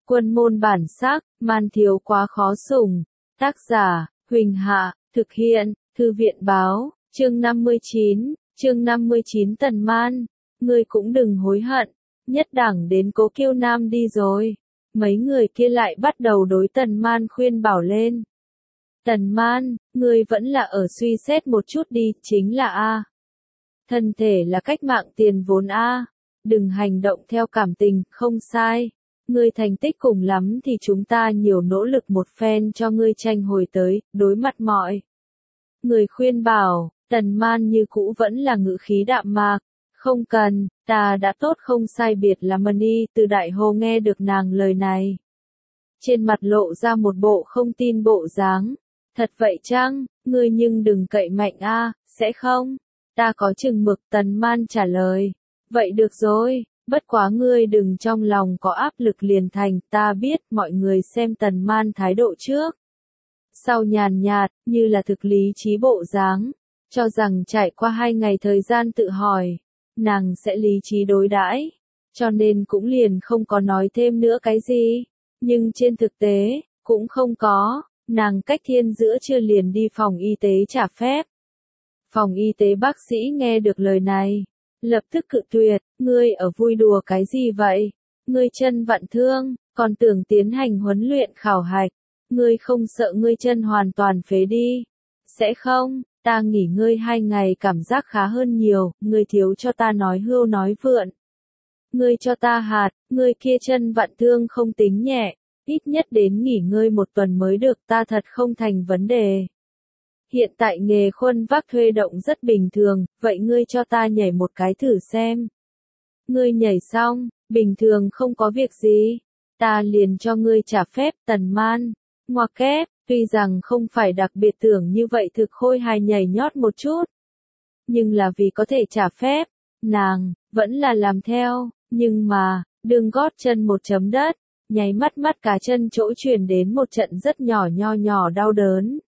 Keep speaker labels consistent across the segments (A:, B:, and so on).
A: Quân môn bản sắc, man thiếu quá khó sủng. Tác giả, Huỳnh Hạ, thực hiện, Thư viện báo, chương 59, Tần Man. Ngươi cũng đừng hối hận, nhất đẳng đến Cố Kiêu Nam đi rồi. Mấy người kia lại bắt đầu đối Tần Man khuyên bảo lên. Tần Man, ngươi vẫn là ở suy xét một chút đi, chính là A. Thân thể là cách mạng tiền vốn A. Đừng hành động theo cảm tình, không sai. Ngươi thành tích cùng lắm thì chúng ta nhiều nỗ lực một phen cho ngươi tranh hồi tới, đối mặt mọi. Người khuyên bảo, Tần Man như cũ vẫn là ngữ khí đạm mạc. Không cần, ta đã tốt không sai biệt là Mani. Từ Đại Hồ nghe được nàng lời này. Trên mặt lộ ra một bộ không tin bộ dáng. Thật vậy chăng, ngươi nhưng đừng cậy mạnh a, sẽ không? Ta có chừng mực, Tần Man trả lời. Vậy được rồi, bất quá ngươi đừng trong lòng có áp lực liền thành, ta biết. Mọi người xem Tần Man thái độ trước. Sau nhàn nhạt, như là thực lý trí bộ dáng, cho rằng trải qua 2 ngày thời gian tự hỏi, nàng sẽ lý trí đối đãi, cho nên cũng liền không có nói thêm nữa cái gì. Nhưng trên thực tế, cũng không có, nàng cách thiên giữa trưa liền đi phòng y tế trả phép. Phòng y tế bác sĩ nghe được lời này, lập tức cự tuyệt, ngươi ở vui đùa cái gì vậy? Ngươi chân vặn thương, còn tưởng tiến hành huấn luyện khảo hạch, ngươi không sợ ngươi chân hoàn toàn phế đi? Sẽ không, ta nghỉ ngơi 2 ngày cảm giác khá hơn nhiều, ngươi thiếu cho ta nói hưu nói vượn. Ngươi cho ta hạt, ngươi kia chân vặn thương không tính nhẹ, ít nhất đến nghỉ ngơi 1 tuần mới được, ta thật không thành vấn đề. Hiện tại nghề khuân vác thuê động rất bình thường, vậy ngươi cho ta nhảy một cái thử xem. Ngươi nhảy xong, bình thường không có việc gì, ta liền cho ngươi trả phép. Tần Man, ngoặc kép, tuy rằng không phải đặc biệt tưởng như vậy thực khôi hài nhảy nhót một chút. Nhưng là vì có thể trả phép, nàng, vẫn là làm theo, nhưng mà, đường gót chân một chấm đất, nháy mắt mắt cá chân chỗ truyền đến một trận rất nhỏ đau đớn.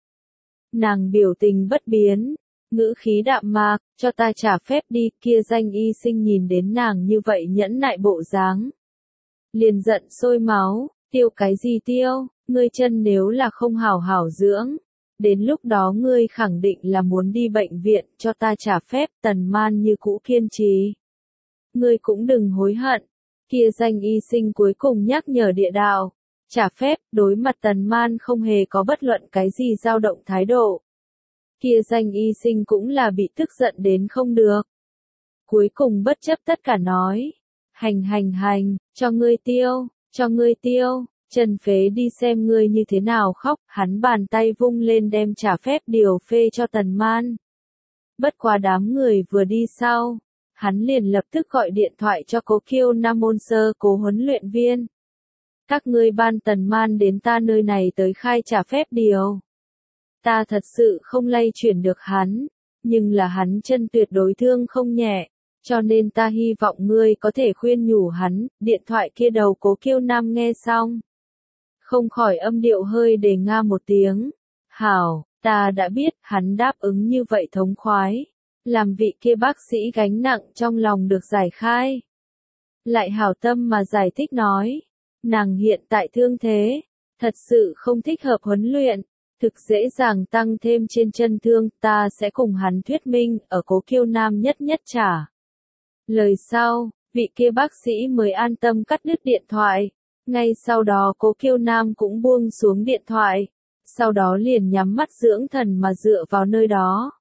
A: Nàng biểu tình bất biến, ngữ khí đạm mạc, cho ta trả phép đi. Kia danh y sinh nhìn đến nàng như vậy nhẫn nại bộ dáng, liền giận sôi máu, tiêu cái gì tiêu, ngươi chân nếu là không hảo hảo dưỡng, đến lúc đó ngươi khẳng định là muốn đi bệnh viện, cho ta trả phép. Tần Man như cũ kiên trì. Ngươi cũng đừng hối hận, kia danh y sinh cuối cùng nhắc nhở địa đạo. Trả phép, đối mặt Tần Man không hề có bất luận cái gì dao động thái độ. Kia danh y sinh cũng là bị tức giận đến không được. Cuối cùng bất chấp tất cả nói. Hành, cho ngươi tiêu, Trần phế đi xem ngươi như thế nào khóc. Hắn bàn tay vung lên đem trả phép điều phê cho Tần Man. Bất quá đám người vừa đi sau, hắn liền lập tức gọi điện thoại cho Cố Kiêu Nam môn sơ cố huấn luyện viên. Các ngươi ban Tần Man đến ta nơi này tới khai trả phép điều. Ta thật sự không lay chuyển được hắn, nhưng là hắn chân tuyệt đối thương không nhẹ, cho nên ta hy vọng ngươi có thể khuyên nhủ hắn. Điện thoại kia đầu Cố Kiêu Nam nghe xong, không khỏi âm điệu hơi đề nga một tiếng. Hảo, ta đã biết. Hắn đáp ứng như vậy thống khoái, làm vị kia bác sĩ gánh nặng trong lòng được giải khai. Lại hảo tâm mà giải thích nói, nàng hiện tại thương thế, thật sự không thích hợp huấn luyện, thực dễ dàng tăng thêm trên chân thương. Ta sẽ cùng hắn thuyết minh, ở Cố Kiêu Nam nhất trả lời sau, vị kia bác sĩ mới an tâm cắt đứt điện thoại. Ngay sau đó Cố Kiêu Nam cũng buông xuống điện thoại, sau đó liền nhắm mắt dưỡng thần mà dựa vào nơi đó.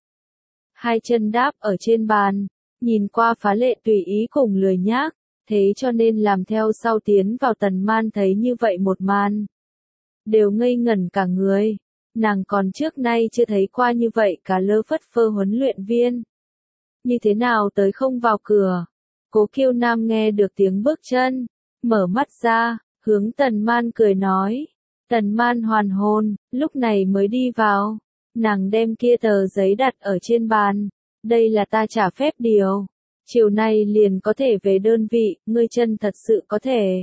A: 2 chân đáp ở trên bàn, nhìn qua phá lệ tùy ý cùng lười nhác, thế cho nên làm theo sau tiến vào. Tần Man thấy như vậy một màn, đều ngây ngẩn cả người. Nàng còn trước nay chưa thấy qua như vậy cả lơ phất phơ huấn luyện viên. Như thế nào tới không vào cửa? Cố Kiêu Nam nghe được tiếng bước chân, mở mắt ra, hướng Tần Man cười nói. Tần Man hoàn hồn, lúc này mới đi vào. Nàng đem kia tờ giấy đặt ở trên bàn. Đây là ta trả phép điều. Chiều nay liền có thể về đơn vị, ngươi chân thật sự có thể.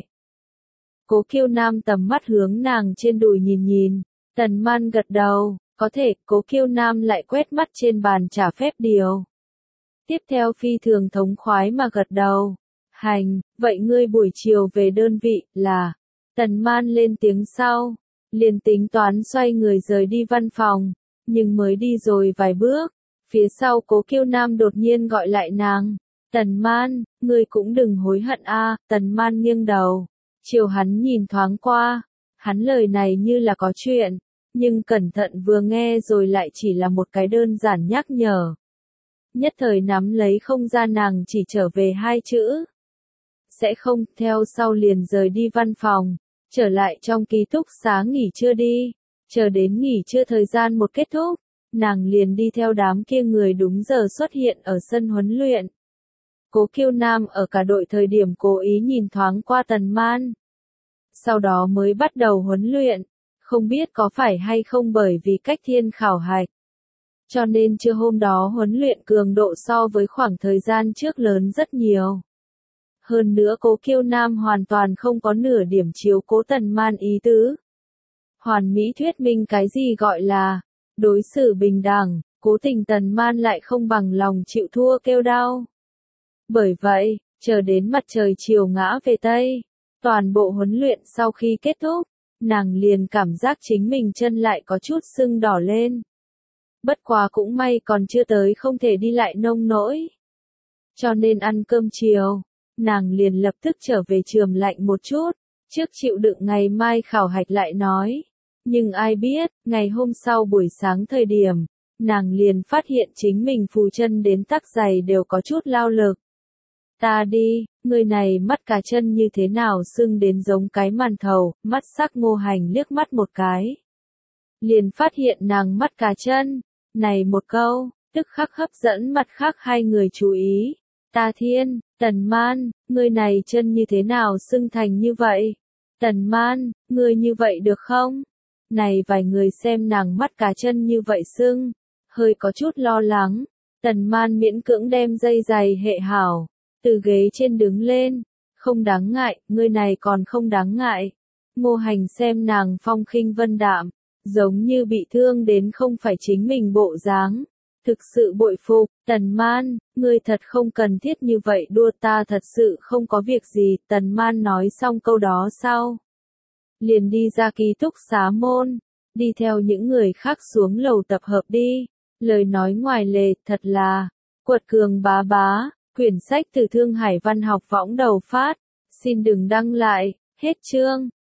A: Cố Kiêu Nam tầm mắt hướng nàng trên đùi nhìn. Tần Man gật đầu, có thể. Cố Kiêu Nam lại quét mắt trên bàn trả phép điều. Tiếp theo phi thường thống khoái mà gật đầu. Hành, vậy ngươi buổi chiều về đơn vị, là. Tần Man lên tiếng sau, liền tính toán xoay người rời đi văn phòng, nhưng mới đi rồi vài bước, phía sau Cố Kiêu Nam đột nhiên gọi lại nàng. Tần Man, ngươi cũng đừng hối hận a. Tần Man nghiêng đầu, chiều hắn nhìn thoáng qua, hắn lời này như là có chuyện, nhưng cẩn thận vừa nghe rồi lại chỉ là một cái đơn giản nhắc nhở. Nhất thời nắm lấy không ra nàng chỉ trở về hai chữ. Sẽ không, theo sau liền rời đi văn phòng, trở lại trong ký túc xá nghỉ trưa đi, chờ đến nghỉ trưa thời gian một kết thúc, nàng liền đi theo đám kia người đúng giờ xuất hiện ở sân huấn luyện. Cố Kiêu Nam ở cả đội thời điểm cố ý nhìn thoáng qua Tần Man. Sau đó mới bắt đầu huấn luyện, không biết có phải hay không bởi vì cách thiên khảo hạch. Cho nên trưa hôm đó huấn luyện cường độ so với khoảng thời gian trước lớn rất nhiều. Hơn nữa Cố Kiêu Nam hoàn toàn không có nửa điểm chiếu cố Tần Man ý tứ. Hoàn mỹ thuyết minh cái gì gọi là đối xử bình đẳng, cố tình Tần Man lại không bằng lòng chịu thua kêu đau. Bởi vậy, chờ đến mặt trời chiều ngã về Tây, toàn bộ huấn luyện sau khi kết thúc, nàng liền cảm giác chính mình chân lại có chút sưng đỏ lên. Bất quá cũng may còn chưa tới không thể đi lại nông nỗi. Cho nên ăn cơm chiều, nàng liền lập tức trở về trường lạnh một chút, trước chịu đựng ngày mai khảo hạch lại nói. Nhưng ai biết, ngày hôm sau buổi sáng thời điểm, nàng liền phát hiện chính mình phù chân đến tắc giày đều có chút lao lực. Ta đi, người này mắt cá chân như thế nào sưng đến giống cái màn thầu, mắt sắc Ngô Hành liếc mắt một cái. Liền phát hiện nàng mắt cá chân, này một câu, tức khắc hấp dẫn mặt khác hai người chú ý. Ta thiên, Tần Man, người này chân như thế nào sưng thành như vậy? Tần Man, người như vậy được không? Này vài người xem nàng mắt cá chân như vậy sưng, hơi có chút lo lắng. Tần Man miễn cưỡng đem dây giày hệ hảo, từ ghế trên đứng lên. Không đáng ngại, người này còn không đáng ngại. Ngô Hành xem nàng phong khinh vân đạm, giống như bị thương đến không phải chính mình bộ dáng. Thực sự bội phục, Tần Man, ngươi thật không cần thiết như vậy đua, ta thật sự không có việc gì. Tần Man nói xong câu đó sau, liền đi ra ký túc xá môn, đi theo những người khác xuống lầu tập hợp đi. Lời nói ngoài lề, thật là, quật cường bá bá, quyển sách từ Thương Hải Văn học võng đầu phát, xin đừng đăng lại, hết chương.